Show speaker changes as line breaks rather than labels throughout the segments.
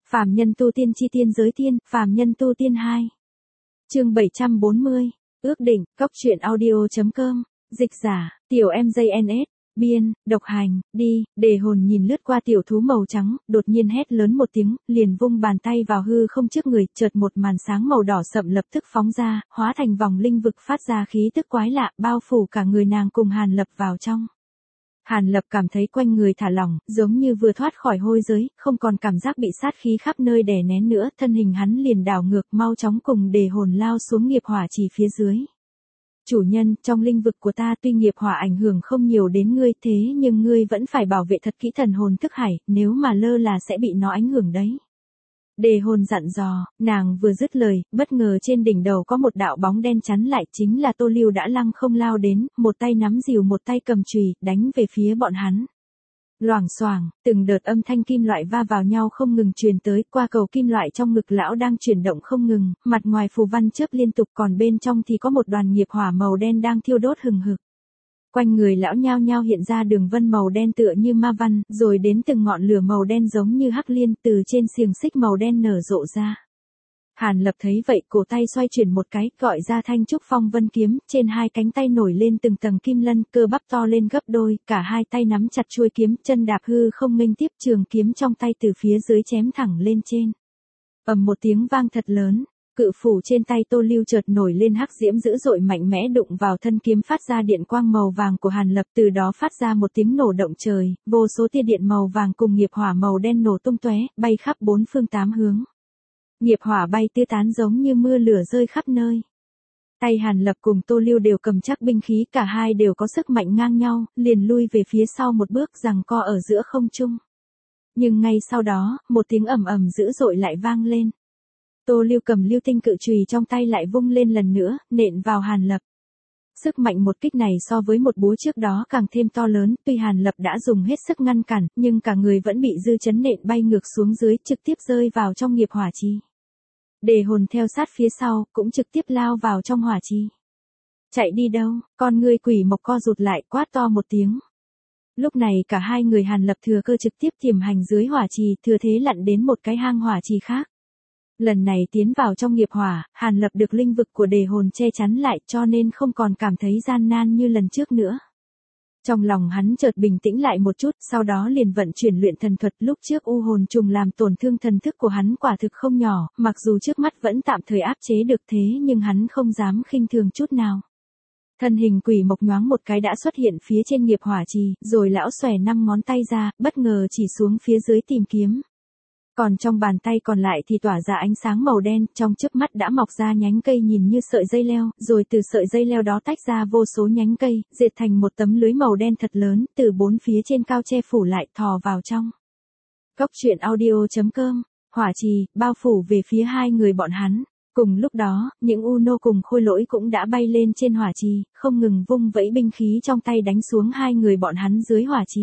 Phàm nhân tu tiên chi tiên giới tiên, phàm nhân tu tiên 2. Chương 740, ước định, cốc truyện audio.com, dịch giả, tiểu MJNS, biên, độc hành, đi, đề hồn nhìn lướt qua tiểu thú màu trắng, đột nhiên hét lớn một tiếng, liền vung bàn tay vào hư không trước người, chợt một màn sáng màu đỏ sậm lập tức phóng ra, hóa thành vòng linh vực phát ra khí tức quái lạ, bao phủ cả người nàng cùng Hàn Lập vào trong. Hàn Lập cảm thấy quanh người thả lỏng, giống như vừa thoát khỏi hôi giới, không còn cảm giác bị sát khí khắp nơi đè nén nữa, thân hình hắn liền đảo ngược mau chóng cùng đề hồn lao xuống nghiệp hỏa trì phía dưới. Chủ nhân, trong linh vực của ta tuy nghiệp hỏa ảnh hưởng không nhiều đến ngươi thế nhưng ngươi vẫn phải bảo vệ thật kỹ thần hồn thức hải, nếu mà lơ là sẽ bị nó ảnh hưởng đấy. Đề hồn dặn dò, nàng vừa dứt lời, bất ngờ trên đỉnh đầu có một đạo bóng đen chắn lại, chính là Tô Lưu đã lăng không lao đến, một tay nắm rìu một tay cầm chùy, đánh về phía bọn hắn. Loảng xoảng, từng đợt âm thanh kim loại va vào nhau không ngừng truyền tới, qua cầu kim loại trong ngực lão đang chuyển động không ngừng, mặt ngoài phù văn chớp liên tục, còn bên trong thì có một đoàn nghiệp hỏa màu đen đang thiêu đốt hừng hực. Quanh người lão nhao nhao hiện ra đường vân màu đen tựa như ma văn, rồi đến từng ngọn lửa màu đen giống như hắc liên từ trên xiềng xích màu đen nở rộ ra. Hàn Lập thấy vậy, cổ tay xoay chuyển một cái, gọi ra thanh trúc phong vân kiếm, trên hai cánh tay nổi lên từng tầng kim lân, cơ bắp to lên gấp đôi, cả hai tay nắm chặt chuôi kiếm, chân đạp hư không nghênh tiếp, trường kiếm trong tay từ phía dưới chém thẳng lên trên. Ầm một tiếng vang thật lớn. Cự phủ trên tay Tô Lưu chợt nổi lên hắc diễm dữ dội mạnh mẽ đụng vào thân kiếm phát ra điện quang màu vàng của Hàn Lập, từ đó phát ra một tiếng nổ động trời, vô số tia điện màu vàng cùng nghiệp hỏa màu đen nổ tung tóe, bay khắp bốn phương tám hướng. Nghiệp hỏa bay tứ tán giống như mưa lửa rơi khắp nơi. Tay Hàn Lập cùng Tô Lưu đều cầm chắc binh khí, cả hai đều có sức mạnh ngang nhau, liền lui về phía sau một bước giằng co ở giữa không trung. Nhưng ngay sau đó, một tiếng ầm ầm dữ dội lại vang lên. Tô Lưu cầm lưu tinh cự chùy trong tay lại vung lên lần nữa, nện vào Hàn Lập. Sức mạnh một kích này so với một búa trước đó càng thêm to lớn, tuy Hàn Lập đã dùng hết sức ngăn cản, nhưng cả người vẫn bị dư chấn nện bay ngược xuống dưới, trực tiếp rơi vào trong nghiệp hỏa trì. Đề hồn theo sát phía sau, cũng trực tiếp lao vào trong hỏa trì. Chạy đi đâu? Con ngươi quỷ mộc co rụt lại, quát to một tiếng. Lúc này cả hai người Hàn Lập thừa cơ trực tiếp tiềm hành dưới hỏa trì, thừa thế lặn đến một cái hang hỏa trì khác. Lần này tiến vào trong nghiệp hỏa, Hàn Lập được linh vực của đề hồn che chắn lại, cho nên không còn cảm thấy gian nan như lần trước nữa. Trong lòng hắn chợt bình tĩnh lại một chút, sau đó liền vận chuyển luyện thần thuật, lúc trước u hồn trùng làm tổn thương thần thức của hắn quả thực không nhỏ, mặc dù trước mắt vẫn tạm thời áp chế được thế nhưng hắn không dám khinh thường chút nào. Thân hình quỷ mộc nhoáng một cái đã xuất hiện phía trên nghiệp hỏa trì, rồi lão xòe 5 ngón tay ra, bất ngờ chỉ xuống phía dưới tìm kiếm. Còn trong bàn tay còn lại thì tỏa ra ánh sáng màu đen, trong chớp mắt đã mọc ra nhánh cây nhìn như sợi dây leo, rồi từ sợi dây leo đó tách ra vô số nhánh cây, dệt thành một tấm lưới màu đen thật lớn, từ bốn phía trên cao che phủ lại, thò vào trong. Cốc truyện audio.com, hỏa trì, bao phủ về phía hai người bọn hắn. Cùng lúc đó, những u nô cùng khôi lỗi cũng đã bay lên trên hỏa trì, không ngừng vung vẫy binh khí trong tay đánh xuống hai người bọn hắn dưới hỏa trì.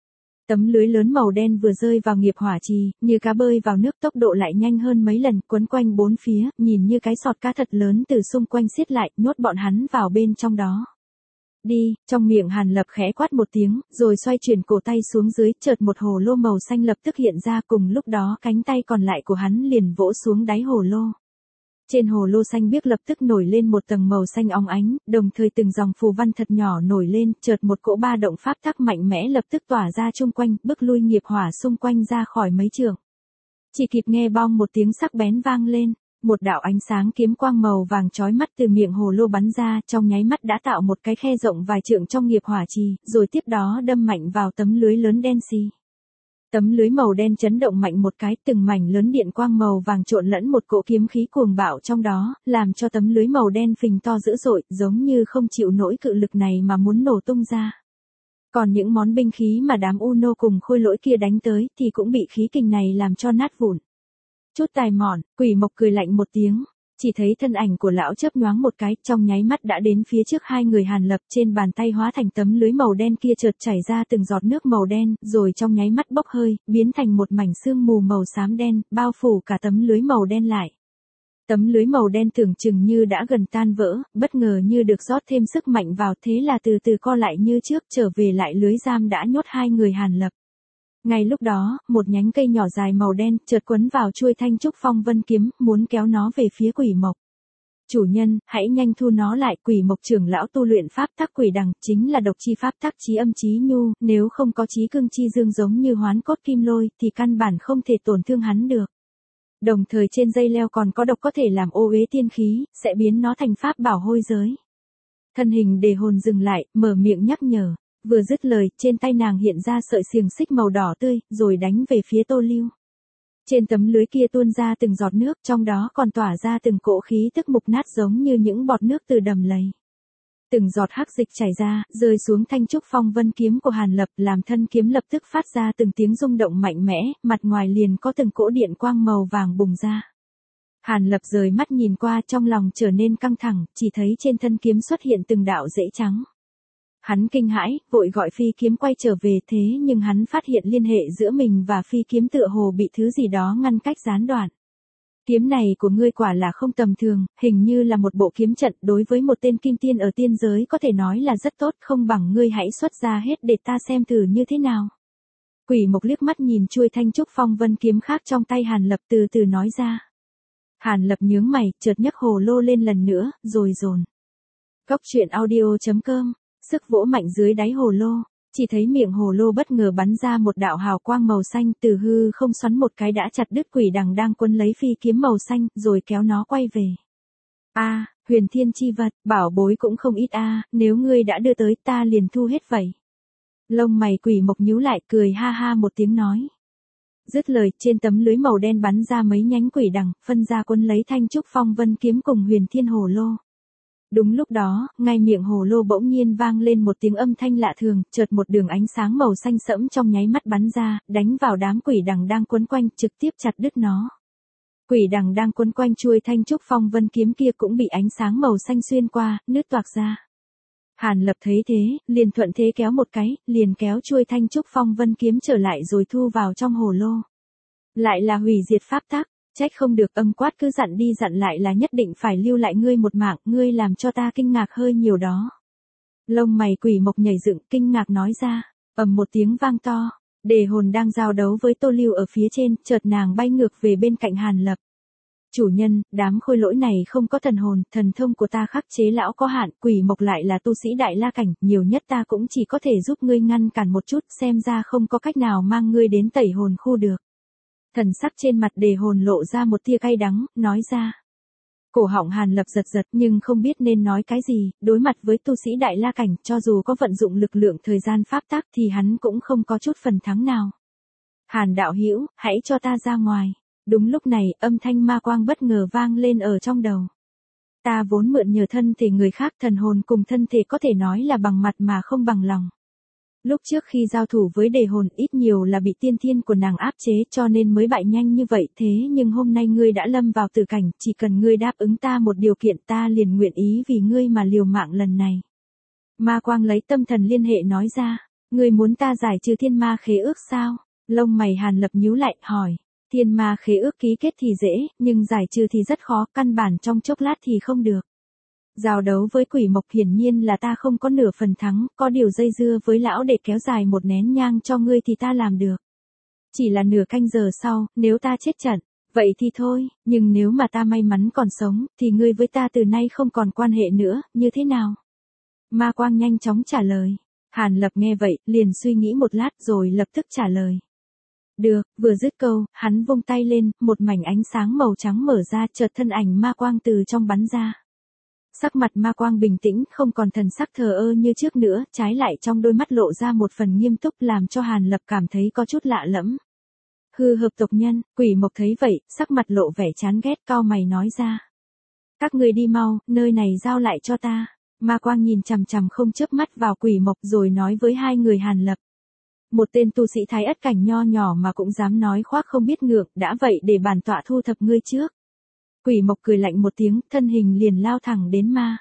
Tấm lưới lớn màu đen vừa rơi vào nghiệp hỏa trì, như cá bơi vào nước, tốc độ lại nhanh hơn mấy lần, quấn quanh bốn phía, nhìn như cái sọt cá thật lớn từ xung quanh xiết lại, nhốt bọn hắn vào bên trong đó. Đi, trong miệng Hàn Lập khẽ quát một tiếng, rồi xoay chuyển cổ tay xuống dưới, chợt một hồ lô màu xanh lập tức hiện ra, cùng lúc đó cánh tay còn lại của hắn liền vỗ xuống đáy hồ lô. Trên hồ lô xanh biếc lập tức nổi lên một tầng màu xanh óng ánh, đồng thời từng dòng phù văn thật nhỏ nổi lên, chợt một cỗ ba động pháp tắc mạnh mẽ lập tức tỏa ra chung quanh, bức lui nghiệp hỏa xung quanh ra khỏi mấy trượng. Chỉ kịp nghe bong một tiếng sắc bén vang lên, một đạo ánh sáng kiếm quang màu vàng chói mắt từ miệng hồ lô bắn ra, trong nháy mắt đã tạo một cái khe rộng vài trượng trong nghiệp hỏa trì, rồi tiếp đó đâm mạnh vào tấm lưới lớn đen xì. Tấm lưới màu đen chấn động mạnh một cái, từng mảnh lớn điện quang màu vàng trộn lẫn một cỗ kiếm khí cuồng bạo trong đó, làm cho tấm lưới màu đen phình to dữ dội, giống như không chịu nổi cự lực này mà muốn nổ tung ra. Còn những món binh khí mà đám u nô cùng khôi lỗi kia đánh tới thì cũng bị khí kình này làm cho nát vụn. Chút tài mọn, quỷ mộc cười lạnh một tiếng. Chỉ thấy thân ảnh của lão chớp nhoáng một cái, trong nháy mắt đã đến phía trước hai người Hàn Lập, trên bàn tay hóa thành tấm lưới màu đen kia chợt chảy ra từng giọt nước màu đen, rồi trong nháy mắt bốc hơi, biến thành một mảnh sương mù màu xám đen, bao phủ cả tấm lưới màu đen lại. Tấm lưới màu đen tưởng chừng như đã gần tan vỡ, bất ngờ như được rót thêm sức mạnh vào, thế là từ từ co lại như trước, trở về lại lưới giam đã nhốt hai người Hàn Lập. Ngay lúc đó, một nhánh cây nhỏ dài màu đen chợt quấn vào chuôi thanh trúc phong vân kiếm, muốn kéo nó về phía quỷ mộc. Chủ nhân, hãy nhanh thu nó lại, quỷ mộc trưởng lão tu luyện pháp tắc quỷ đằng, chính là độc chi pháp tắc chí âm chí nhu, nếu không có chí cương chi dương giống như hoán cốt kim lôi, thì căn bản không thể tổn thương hắn được. Đồng thời trên dây leo còn có độc có thể làm ô uế tiên khí, sẽ biến nó thành pháp bảo hôi giới. Thân hình đề hồn dừng lại, mở miệng nhắc nhở, vừa dứt lời, trên tay nàng hiện ra sợi xiềng xích màu đỏ tươi, rồi đánh về phía Tô Lưu. Trên tấm lưới kia tuôn ra từng giọt nước, trong đó còn tỏa ra từng cỗ khí tức mục nát giống như những bọt nước từ đầm lầy. Từng giọt hắc dịch chảy ra, rơi xuống thanh trúc phong vân kiếm của Hàn Lập, làm thân kiếm lập tức phát ra từng tiếng rung động mạnh mẽ, mặt ngoài liền có từng cỗ điện quang màu vàng bùng ra. Hàn Lập rời mắt nhìn qua, trong lòng trở nên căng thẳng, chỉ thấy trên thân kiếm xuất hiện từng đạo rễ trắng. Hắn kinh hãi, vội gọi phi kiếm quay trở về, thế nhưng hắn phát hiện liên hệ giữa mình và phi kiếm tựa hồ bị thứ gì đó ngăn cách gián đoạn. Kiếm này của ngươi quả là không tầm thường, hình như là một bộ kiếm trận, đối với một tên kim tiên ở tiên giới có thể nói là rất tốt, không bằng ngươi hãy xuất ra hết để ta xem thử như thế nào. Quỷ mộc liếc mắt nhìn chuôi thanh trúc phong vân kiếm khác trong tay Hàn Lập, từ từ nói ra. Hàn Lập nhướng mày, chợt nhấc hồ lô lên lần nữa, rồi dồn. Cốc truyện audio.com, sức vỗ mạnh dưới đáy hồ lô, chỉ thấy miệng hồ lô bất ngờ bắn ra một đạo hào quang màu xanh, từ hư không xoắn một cái đã chặt đứt quỷ đằng đang quấn lấy phi kiếm màu xanh, rồi kéo nó quay về. A, huyền thiên chi vật, bảo bối cũng không ít a, nếu ngươi đã đưa tới ta liền thu hết vậy. Lông mày quỷ mộc nhíu lại, cười ha ha một tiếng nói. Dứt lời, trên tấm lưới màu đen bắn ra mấy nhánh quỷ đằng, phân ra quấn lấy thanh trúc phong vân kiếm cùng huyền thiên hồ lô. Đúng lúc đó, ngay miệng hồ lô bỗng nhiên vang lên một tiếng âm thanh lạ thường, chợt một đường ánh sáng màu xanh sẫm trong nháy mắt bắn ra, đánh vào đám quỷ đằng đang quấn quanh, trực tiếp chặt đứt nó. Quỷ đằng đang quấn quanh chuôi thanh trúc phong vân kiếm kia cũng bị ánh sáng màu xanh xuyên qua, nứt toạc ra. Hàn Lập thấy thế, liền thuận thế kéo một cái, liền kéo chuôi thanh trúc phong vân kiếm trở lại rồi thu vào trong hồ lô. Lại là hủy diệt pháp tắc. Trách không được, âm quát cứ dặn đi dặn lại là nhất định phải lưu lại ngươi một mạng, ngươi làm cho ta kinh ngạc hơi nhiều đó. Lông mày quỷ mộc nhảy dựng, kinh ngạc nói ra, ầm một tiếng vang to, đề hồn đang giao đấu với Tô Lưu ở phía trên, chợt nàng bay ngược về bên cạnh Hàn Lập. Chủ nhân, đám khôi lỗi này không có thần hồn, thần thông của ta khắc chế lão có hạn, quỷ mộc lại là tu sĩ đại la cảnh, nhiều nhất ta cũng chỉ có thể giúp ngươi ngăn cản một chút, xem ra không có cách nào mang ngươi đến tẩy hồn khu được. Thần sắc trên mặt đề hồn lộ ra một tia cay đắng, nói ra. Cổ họng Hàn Lập giật giật nhưng không biết nên nói cái gì, đối mặt với tu sĩ đại la cảnh, cho dù có vận dụng lực lượng thời gian pháp tắc thì hắn cũng không có chút phần thắng nào. Hàn đạo hữu, hãy cho ta ra ngoài. Đúng lúc này, âm thanh ma quang bất ngờ vang lên ở trong đầu. Ta vốn mượn nhờ thân thể người khác, thần hồn cùng thân thể có thể nói là bằng mặt mà không bằng lòng. Lúc trước khi giao thủ với đề hồn ít nhiều là bị tiên thiên của nàng áp chế cho nên mới bại nhanh như vậy, thế nhưng hôm nay ngươi đã lâm vào tử cảnh, chỉ cần ngươi đáp ứng ta một điều kiện ta liền nguyện ý vì ngươi mà liều mạng lần này. Ma quang lấy tâm thần liên hệ nói ra, ngươi muốn ta giải trừ thiên ma khế ước sao? Lông mày Hàn Lập nhíu lại, hỏi, thiên ma khế ước ký kết thì dễ, nhưng giải trừ thì rất khó, căn bản trong chốc lát thì không được. Giao đấu với quỷ mộc hiển nhiên là ta không có nửa phần thắng, có điều dây dưa với lão để kéo dài một nén nhang cho ngươi thì ta làm được. Chỉ là nửa canh giờ sau, nếu ta chết trận, vậy thì thôi, nhưng nếu mà ta may mắn còn sống, thì ngươi với ta từ nay không còn quan hệ nữa, như thế nào? Ma quang nhanh chóng trả lời. Hàn Lập nghe vậy, liền suy nghĩ một lát rồi lập tức trả lời. Được, vừa dứt câu, hắn vung tay lên, một mảnh ánh sáng màu trắng mở ra, chợt thân ảnh ma quang từ trong bắn ra. Sắc mặt ma quang bình tĩnh, không còn thần sắc thờ ơ như trước nữa, trái lại trong đôi mắt lộ ra một phần nghiêm túc làm cho Hàn Lập cảm thấy có chút lạ lẫm. Hư hợp tộc nhân, quỷ mộc thấy vậy, sắc mặt lộ vẻ chán ghét, cau mày nói ra. Các người đi mau, nơi này giao lại cho ta. Ma quang nhìn chằm chằm không chớp mắt vào quỷ mộc rồi nói với hai người Hàn Lập. Một tên tu sĩ thái ất cảnh nho nhỏ mà cũng dám nói khoác không biết ngượng, đã vậy để bản tọa thu thập ngươi trước. Quỷ mộc cười lạnh một tiếng, thân hình liền lao thẳng đến ma.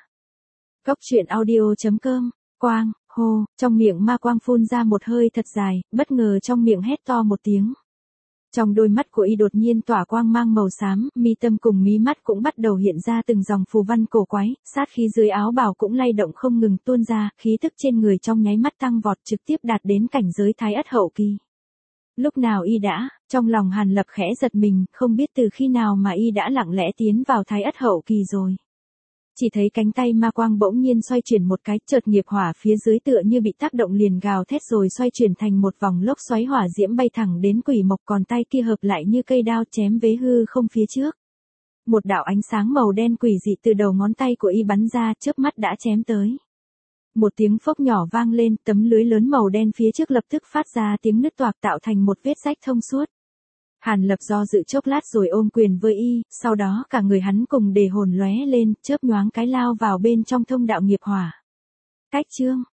Cốc truyện audio.com, quang, hô, trong miệng ma quang phun ra một hơi thật dài, bất ngờ trong miệng hét to một tiếng. Trong đôi mắt của y đột nhiên tỏa quang mang màu xám, mi tâm cùng mí mắt cũng bắt đầu hiện ra từng dòng phù văn cổ quái, sát khí dưới áo bào cũng lay động không ngừng tuôn ra, khí tức trên người trong nháy mắt tăng vọt trực tiếp đạt đến cảnh giới thái ất hậu kỳ. Lúc nào y đã, trong lòng Hàn Lập khẽ giật mình, không biết từ khi nào mà y đã lặng lẽ tiến vào thái ất hậu kỳ rồi. Chỉ thấy cánh tay ma quang bỗng nhiên xoay chuyển một cái, chợt nghiệp hỏa phía dưới tựa như bị tác động liền gào thét rồi xoay chuyển thành một vòng lốc xoáy hỏa diễm bay thẳng đến quỷ mộc, còn tay kia hợp lại như cây đao chém vế hư không phía trước. Một đạo ánh sáng màu đen quỷ dị từ đầu ngón tay của y bắn ra, chớp mắt đã chém tới. Một tiếng phốc nhỏ vang lên, tấm lưới lớn màu đen phía trước lập tức phát ra tiếng nứt toạc tạo thành một vết rách thông suốt. Hàn Lập do dự chốc lát rồi ôm quyền với y, sau đó cả người hắn cùng đề hồn lóe lên, chớp nhoáng cái lao vào bên trong thông đạo nghiệp hỏa. Cách chương